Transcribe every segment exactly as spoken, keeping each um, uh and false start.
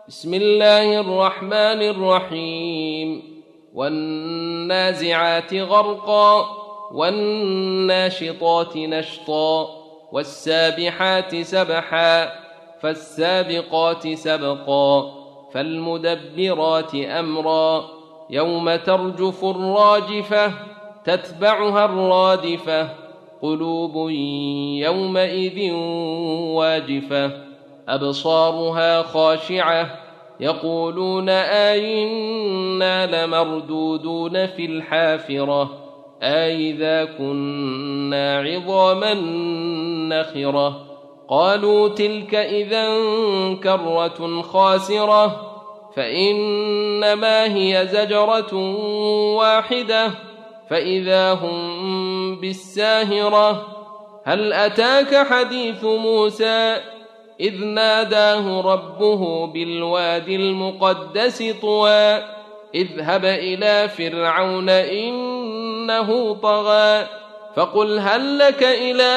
بسم الله الرحمن الرحيم والنازعات غرقا والناشطات نشطا والسابحات سبحا فالسابقات سبقا فالمدبرات أمرا يوم ترجف الراجفة تتبعها الرادفة قلوب يومئذ واجفة أبصارها خاشعة يقولون أئنا لمردودون في الحافرة أئذا كنا عظاما نخرة قالوا تلك إذا كرة خاسرة فإنما هي زجرة واحدة فإذا هم بالساهرة هل أتاك حديث موسى إذ ناداه ربه بالوادي المقدس طوى اذهب إلى فرعون إنه طغى فقل هل لك إلى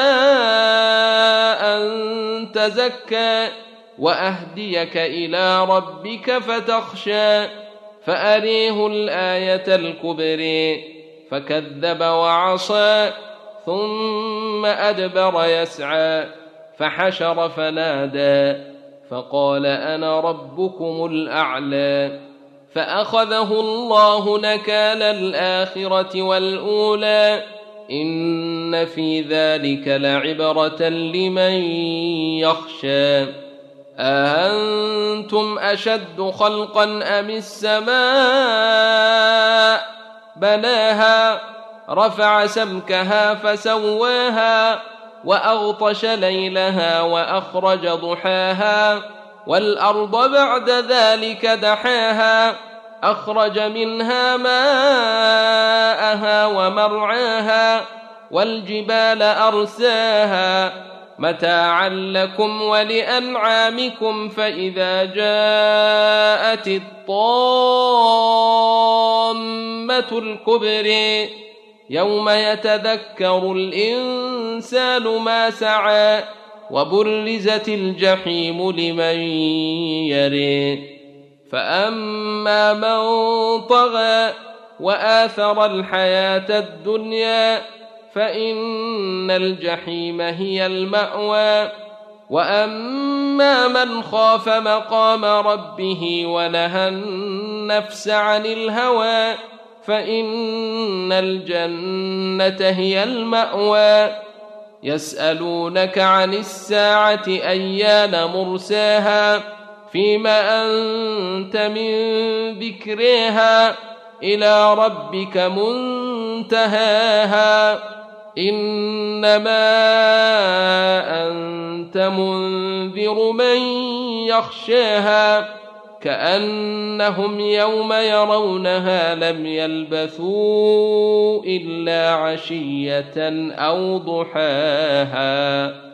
أن تزكى وأهديك إلى ربك فتخشى فأريه الآية الكبرى فكذب وعصى ثم أدبر يسعى فحشر فنادى فقال أنا ربكم الأعلى فأخذه الله نكال الآخرة والأولى إن في ذلك لعبرة لمن يخشى أأنتم أشد خلقا أم السماء بناها رفع سمكها فسواها وأغطش ليلها وأخرج ضحاها والأرض بعد ذلك دحاها أخرج منها ماءها ومرعاها والجبال أرساها متاعا لكم ولأنعامكم فإذا جاءت الطامة الكبرى يوم يتذكر الإنسان ما سعى وبرزت الجحيم لمن يرى فأما من طغى وآثر الحياة الدنيا فإن الجحيم هي المأوى وأما من خاف مقام ربه ونهى النفس عن الهوى فإن الجنة هي المأوى يسألونك عن الساعة أيان مرساها فيما أنت من ذكرها إلى ربك منتهاها إنما أنت منذر من يخشاها كأنهم يوم يرونها لم يلبثوا إلا عشية أو ضحاها.